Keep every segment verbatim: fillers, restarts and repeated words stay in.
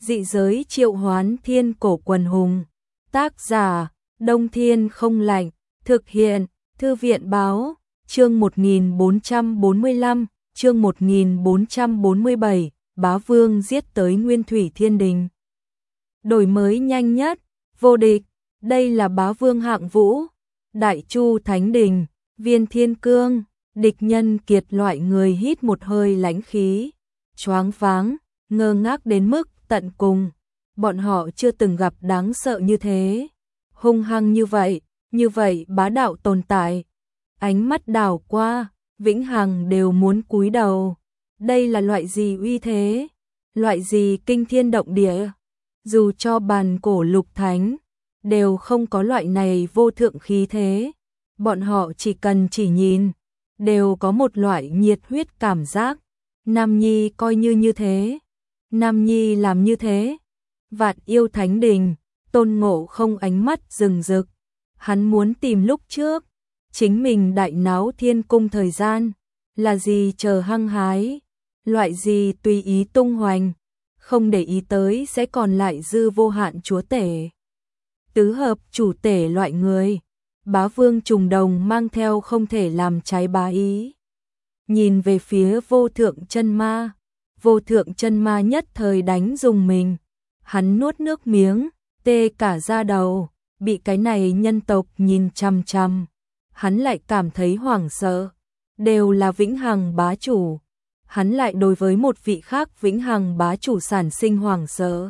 Dị giới triệu hoán thiên cổ quần hùng. Tác giả, Đông Thiên không lạnh. Thực hiện, Thư viện báo, chương một nghìn bốn trăm bốn mươi lăm, chương một nghìn bốn trăm bốn mươi bảy, Bá Vương giết tới Nguyên Thủy Thiên Đình. Đổi mới nhanh nhất, vô địch, đây là Bá Vương hạng vũ. Đại Chu Thánh Đình, Viên Thiên Cương, địch nhân kiệt loại người hít một hơi lãnh khí, choáng váng, ngơ ngác đến mức tận cùng. Bọn họ chưa từng gặp đáng sợ như thế, hung hăng như vậy, như vậy bá đạo tồn tại. Ánh mắt đảo qua, vĩnh hằng đều muốn cúi đầu. Đây là loại gì uy thế? Loại gì kinh thiên động địa? Dù cho bàn cổ lục thánh, đều không có loại này vô thượng khí thế. Bọn họ chỉ cần chỉ nhìn, đều có một loại nhiệt huyết cảm giác. Nam Nhi coi như như thế, Nam Nhi làm như thế. Vạn Yêu Thánh Đình, Tôn Ngộ Không ánh mắt rừng rực. Hắn muốn tìm lúc trước, chính mình đại náo thiên cung thời gian, là gì chờ hăng hái, loại gì tùy ý tung hoành, không để ý tới sẽ còn lại dư vô hạn chúa tể. Tứ hợp chủ tể loại người, Bá Vương trùng đồng mang theo không thể làm trái bá ý. Nhìn về phía vô thượng chân ma, vô thượng chân ma nhất thời đánh dùng mình. Hắn nuốt nước miếng, tê cả da đầu, bị cái này nhân tộc nhìn chằm chằm. Hắn lại cảm thấy hoảng sợ, đều là vĩnh hằng bá chủ. Hắn lại đối với một vị khác vĩnh hằng bá chủ sản sinh hoảng sợ.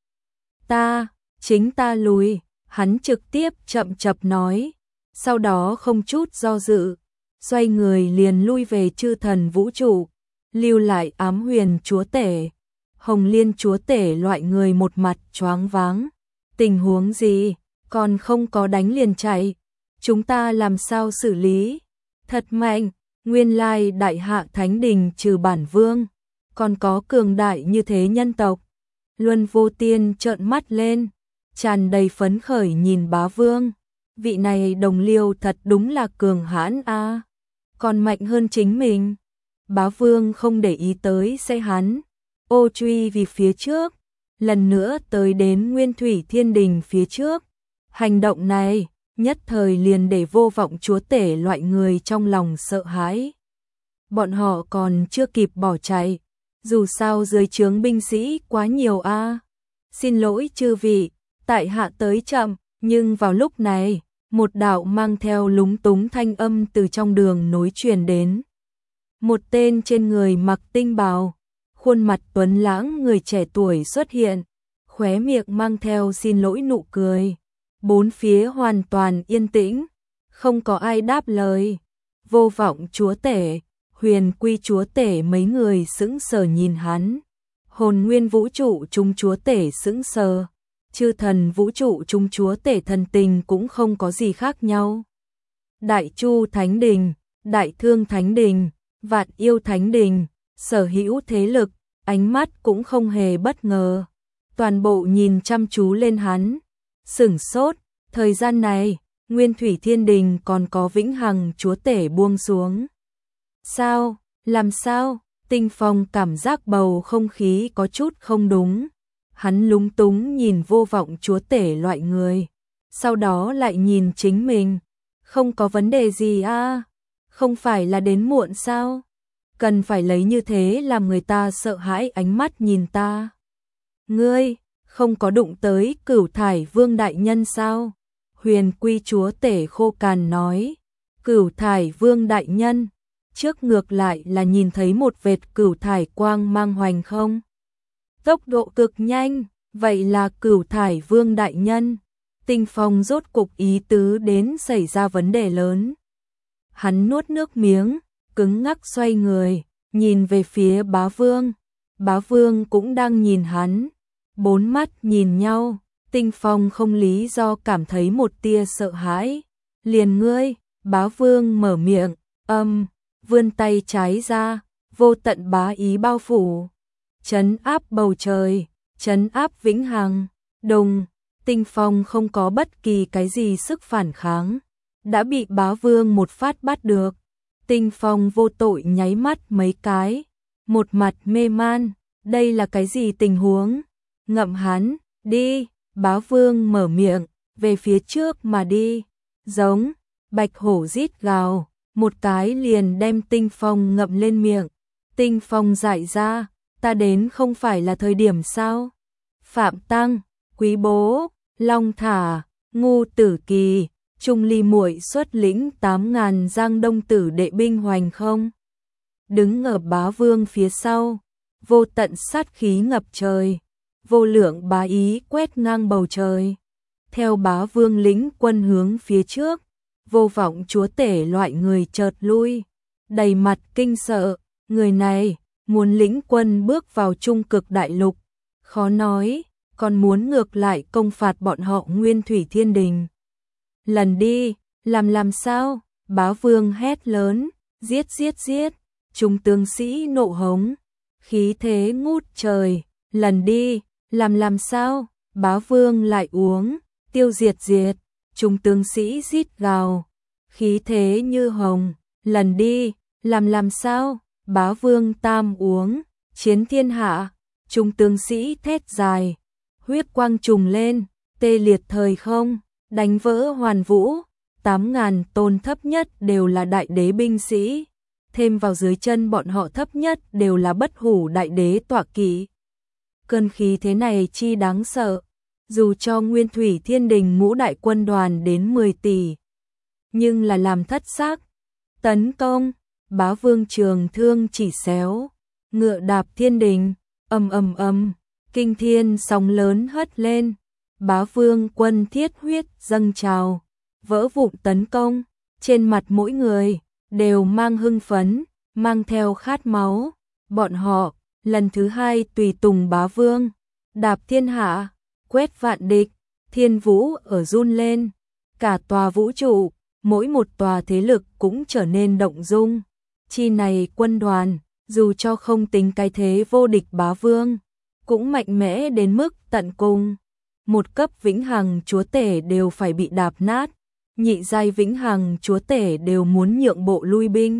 Ta, chính ta lùi, hắn trực tiếp chậm chập nói. Sau đó không chút do dự, xoay người liền lui về chư thần vũ trụ, lưu lại Ám Huyền chúa tể, Hồng Liên chúa tể loại người một mặt choáng váng. Tình huống gì, còn không có đánh liền chạy, chúng ta làm sao xử lý? Thật mạnh, nguyên lai đại hạ thánh đình trừ bản vương, còn có cường đại như thế nhân tộc. Luân Vô Tiên trợn mắt lên, tràn đầy phấn khởi nhìn Bá Vương. Vị này đồng liêu thật đúng là cường hãn a, còn mạnh hơn chính mình. Bá Vương không để ý tới sẽ hắn, ô truy vì phía trước, lần nữa tới đến Nguyên Thủy Thiên Đình phía trước. Hành động này nhất thời liền để vô vọng chúa tể loại người trong lòng sợ hãi. Bọn họ còn chưa kịp bỏ chạy, dù sao dưới trướng binh sĩ quá nhiều a. Xin lỗi chư vị, tại hạ tới chậm, nhưng vào lúc này, một đạo mang theo lúng túng thanh âm từ trong đường nối truyền đến. Một tên trên người mặc tinh bào, khuôn mặt tuấn lãng người trẻ tuổi xuất hiện, khóe miệng mang theo xin lỗi nụ cười. Bốn phía hoàn toàn yên tĩnh, không có ai đáp lời. Vô vọng chúa tể, Huyền Quy chúa tể mấy người sững sờ nhìn hắn. Hồn Nguyên vũ trụ chúng chúa tể sững sờ. Chư thần vũ trụ chúng chúa tể thần tình cũng không có gì khác nhau. Đại Chu Thánh Đình, Đại Thương Thánh Đình, Vạn Yêu Thánh Đình, sở hữu thế lực, ánh mắt cũng không hề bất ngờ. Toàn bộ nhìn chăm chú lên hắn, sửng sốt. Thời gian này, Nguyên Thủy Thiên Đình còn có vĩnh hằng chúa tể buông xuống. Sao, làm sao? Tinh Phong cảm giác bầu không khí có chút không đúng. Hắn lúng túng nhìn vô vọng chúa tể loại người, sau đó lại nhìn chính mình. Không có vấn đề gì à? Không phải là đến muộn sao? Cần phải lấy như thế làm người ta sợ hãi ánh mắt nhìn ta. Ngươi, không có đụng tới Cửu Thải Vương đại nhân sao? Huyền Quy chúa tể khô cằn nói. Cửu Thải Vương đại nhân, trước ngược lại là nhìn thấy một vệt cửu thải quang mang hoành không? Tốc độ cực nhanh, vậy là Cửu Thải Vương đại nhân. Tinh Phong rốt cục ý tứ đến xảy ra vấn đề lớn. Hắn nuốt nước miếng, cứng ngắc xoay người, nhìn về phía Bá Vương. Bá Vương cũng đang nhìn hắn, bốn mắt nhìn nhau. Tinh Phong không lý do cảm thấy một tia sợ hãi. Liền ngươi, Bá Vương mở miệng, âm, vươn tay trái ra, vô tận bá ý bao phủ, trấn áp bầu trời, trấn áp vĩnh hằng. Đùng, Tinh Phong không có bất kỳ cái gì sức phản kháng, đã bị Bá Vương một phát bắt được. Tinh Phong vô tội nháy mắt mấy cái, một mặt mê man, đây là cái gì tình huống? ngậm hắn, đi, bá vương mở miệng, về phía trước mà đi, giống, bạch hổ rít gào, một cái liền đem Tinh Phong ngậm lên miệng, Tinh Phong dại ra, ta đến không phải là thời điểm sao? Phạm Tăng, Quý Bố, Long Thả, Ngu Tử Kỳ, Trung Ly muội xuất lĩnh tám ngàn Giang Đông tử đệ binh hoành không? Đứng ở bá vương phía sau, vô tận sát khí ngập trời, vô lượng bá ý quét ngang bầu trời. Theo bá vương lĩnh quân hướng phía trước, vô vọng chúa tể loại người chợt lui, đầy mặt kinh sợ, người này muốn lĩnh quân bước vào trung cực đại lục, khó nói, còn muốn ngược lại công phạt bọn họ Nguyên Thủy Thiên Đình. Lần đi, làm làm sao? Bá vương hét lớn, giết giết giết, chúng tướng sĩ nộ hống, khí thế ngút trời, lần đi, làm làm sao? Bá vương lại uống, tiêu diệt diệt, chúng tướng sĩ rít gào, khí thế như hồng, lần đi, làm làm sao? Bá vương tam uống, chiến thiên hạ, chúng tướng sĩ thét dài, huyết quang trùng lên, tê liệt thời không, đánh vỡ hoàn vũ, tám ngàn tôn thấp nhất đều là đại đế binh sĩ, thêm vào dưới chân bọn họ thấp nhất đều là bất hủ đại đế tọa kỵ. Cơn khí thế này chi đáng sợ, dù cho Nguyên Thủy Thiên Đình ngũ đại quân đoàn đến mười tỷ, nhưng là làm thất xác. Tấn công, bá vương trường thương chỉ xéo, ngựa đạp thiên đình, ầm ầm ầm, kinh thiên sóng lớn hất lên, bá vương quân thiết huyết dâng trào, vỡ vụn tấn công, trên mặt mỗi người đều mang hưng phấn, mang theo khát máu, bọn họ lần thứ hai tùy tùng bá vương, đạp thiên hạ, quét vạn địch, thiên vũ ở run lên, cả tòa vũ trụ, mỗi một tòa thế lực cũng trở nên động dung. Chi này quân đoàn, dù cho không tính cái thế vô địch bá vương, cũng mạnh mẽ đến mức tận cùng. Một cấp vĩnh hằng chúa tể đều phải bị đạp nát, nhị giai vĩnh hằng chúa tể đều muốn nhượng bộ lui binh.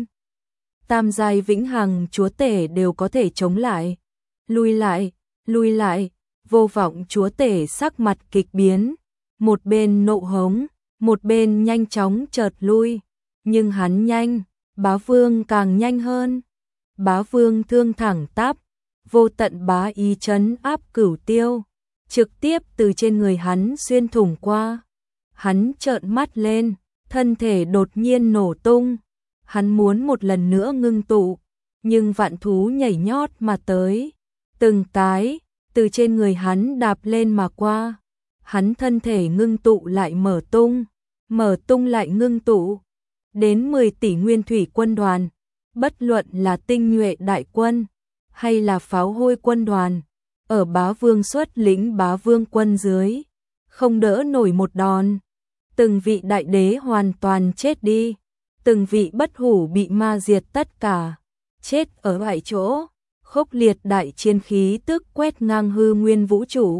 Tam giai vĩnh hằng chúa tể đều có thể chống lại. Lui lại, lui lại, vô vọng chúa tể sắc mặt kịch biến, một bên nộ hống, một bên nhanh chóng chợt lui, nhưng hắn nhanh, bá vương càng nhanh hơn. Bá vương thương thẳng tắp, vô tận bá ý trấn áp cửu tiêu, trực tiếp từ trên người hắn xuyên thủng qua. Hắn trợn mắt lên, thân thể đột nhiên nổ tung. Hắn muốn một lần nữa ngưng tụ, nhưng vạn thú nhảy nhót mà tới, từng cái từ trên người hắn đạp lên mà qua. Hắn thân thể ngưng tụ lại mở tung, mở tung lại ngưng tụ, đến mười tỷ nguyên thủy quân đoàn, bất luận là tinh nhuệ đại quân hay là pháo hôi quân đoàn, ở bá vương xuất lĩnh bá vương quân dưới, không đỡ nổi một đòn. Từng vị đại đế hoàn toàn chết đi, từng vị bất hủ bị ma diệt tất cả, chết ở tại chỗ. Khốc liệt đại chiến khí tức quét ngang hư nguyên vũ trụ.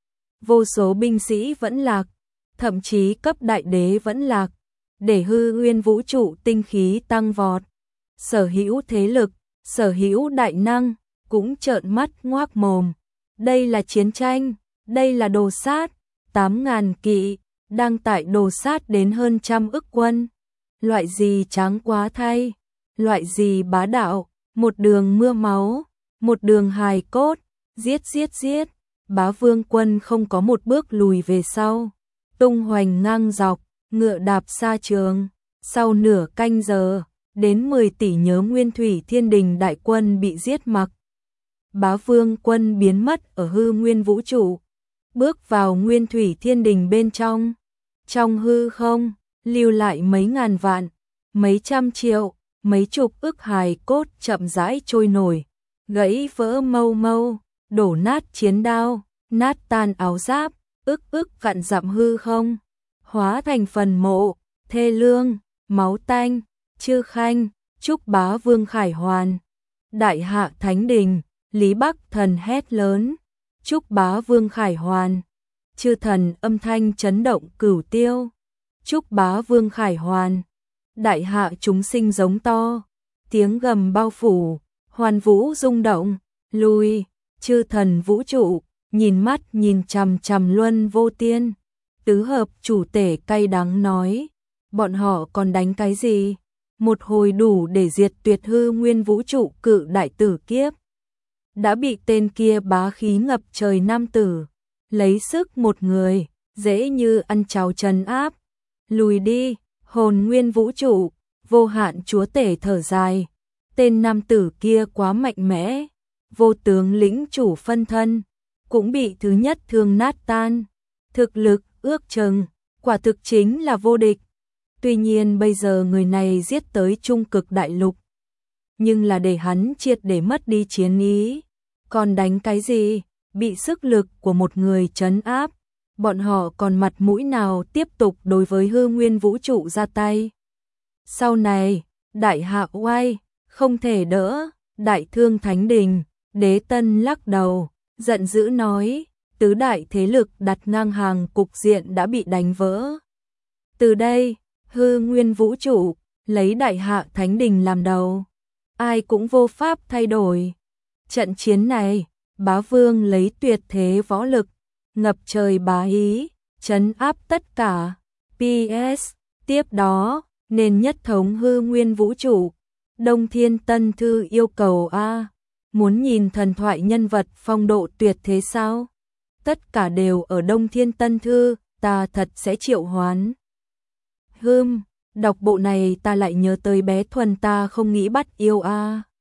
Vô số binh sĩ vẫn lạc, thậm chí cấp đại đế vẫn lạc, để hư nguyên vũ trụ tinh khí tăng vọt. Sở hữu thế lực, sở hữu đại năng cũng trợn mắt ngoác mồm. Đây là chiến tranh, đây là đồ sát, tám ngàn kỵ đang tại đồ sát đến hơn trăm ức quân. Loại gì tráng quá thay, loại gì bá đạo, một đường mưa máu, một đường hài cốt, giết giết giết. Bá vương quân không có một bước lùi về sau, tung hoành ngang dọc, ngựa đạp xa trường. Sau nửa canh giờ, đến mười tỷ nhớ Nguyên Thủy Thiên Đình đại quân bị giết mặc. Bá vương quân biến mất ở hư nguyên vũ trụ, bước vào Nguyên Thủy Thiên Đình bên trong. Trong hư không, lưu lại mấy ngàn vạn, mấy trăm triệu, mấy chục ức hài cốt chậm rãi trôi nổi, gãy vỡ mâu mâu, đổ nát chiến đao, nát tan áo giáp, ức ức vạn dặm hư không, hóa thành phần mộ, thê lương, máu tanh. Chư Khanh, chúc bá vương khải hoàn. Đại hạ thánh đình, Lý Bắc Thần hét lớn, chúc bá vương khải hoàn. Chư thần âm thanh chấn động cửu tiêu, chúc bá vương khải hoàn. Đại hạ chúng sinh giống to, tiếng gầm bao phủ, hoàn vũ rung động, lui. Chư thần vũ trụ, nhìn mắt nhìn chằm chằm Luân Vô Tiên. Tứ hợp chủ tể cay đắng nói, bọn họ còn đánh cái gì? Một hồi đủ để diệt tuyệt hư nguyên vũ trụ cự đại tử kiếp. Đã bị tên kia bá khí ngập trời nam tử, lấy sức một người, dễ như ăn cháo trấn áp. Lùi đi, hồn nguyên vũ trụ, vô hạn chúa tể thở dài. Tên nam tử kia quá mạnh mẽ, vô tướng lĩnh chủ phân thân, cũng bị thứ nhất thương nát tan. Thực lực ước chừng, quả thực chính là vô địch. Tuy nhiên bây giờ người này giết tới trung cực đại lục, nhưng là để hắn triệt để mất đi chiến ý. Còn đánh cái gì, bị sức lực của một người trấn áp, bọn họ còn mặt mũi nào tiếp tục đối với hư nguyên vũ trụ ra tay. Sau này, đại hạ oai, không thể đỡ, đại thương thánh đình, Đế Tân lắc đầu, giận dữ nói, tứ đại thế lực đặt ngang hàng cục diện đã bị đánh vỡ. Từ đây, hư nguyên vũ trụ, lấy đại hạ thánh đình làm đầu, ai cũng vô pháp thay đổi. Trận chiến này, bá vương lấy tuyệt thế võ lực, ngập trời bá ý, trấn áp tất cả. pê ét, tiếp đó, nên nhất thống hư nguyên vũ trụ. Đông Thiên Tân Thư yêu cầu A, muốn nhìn thần thoại nhân vật phong độ tuyệt thế sao? Tất cả đều ở Đông Thiên Tân Thư, ta thật sẽ triệu hoán. Hừm, đọc bộ này ta lại nhớ tới bé Thuần ta không nghĩ bắt yêu A.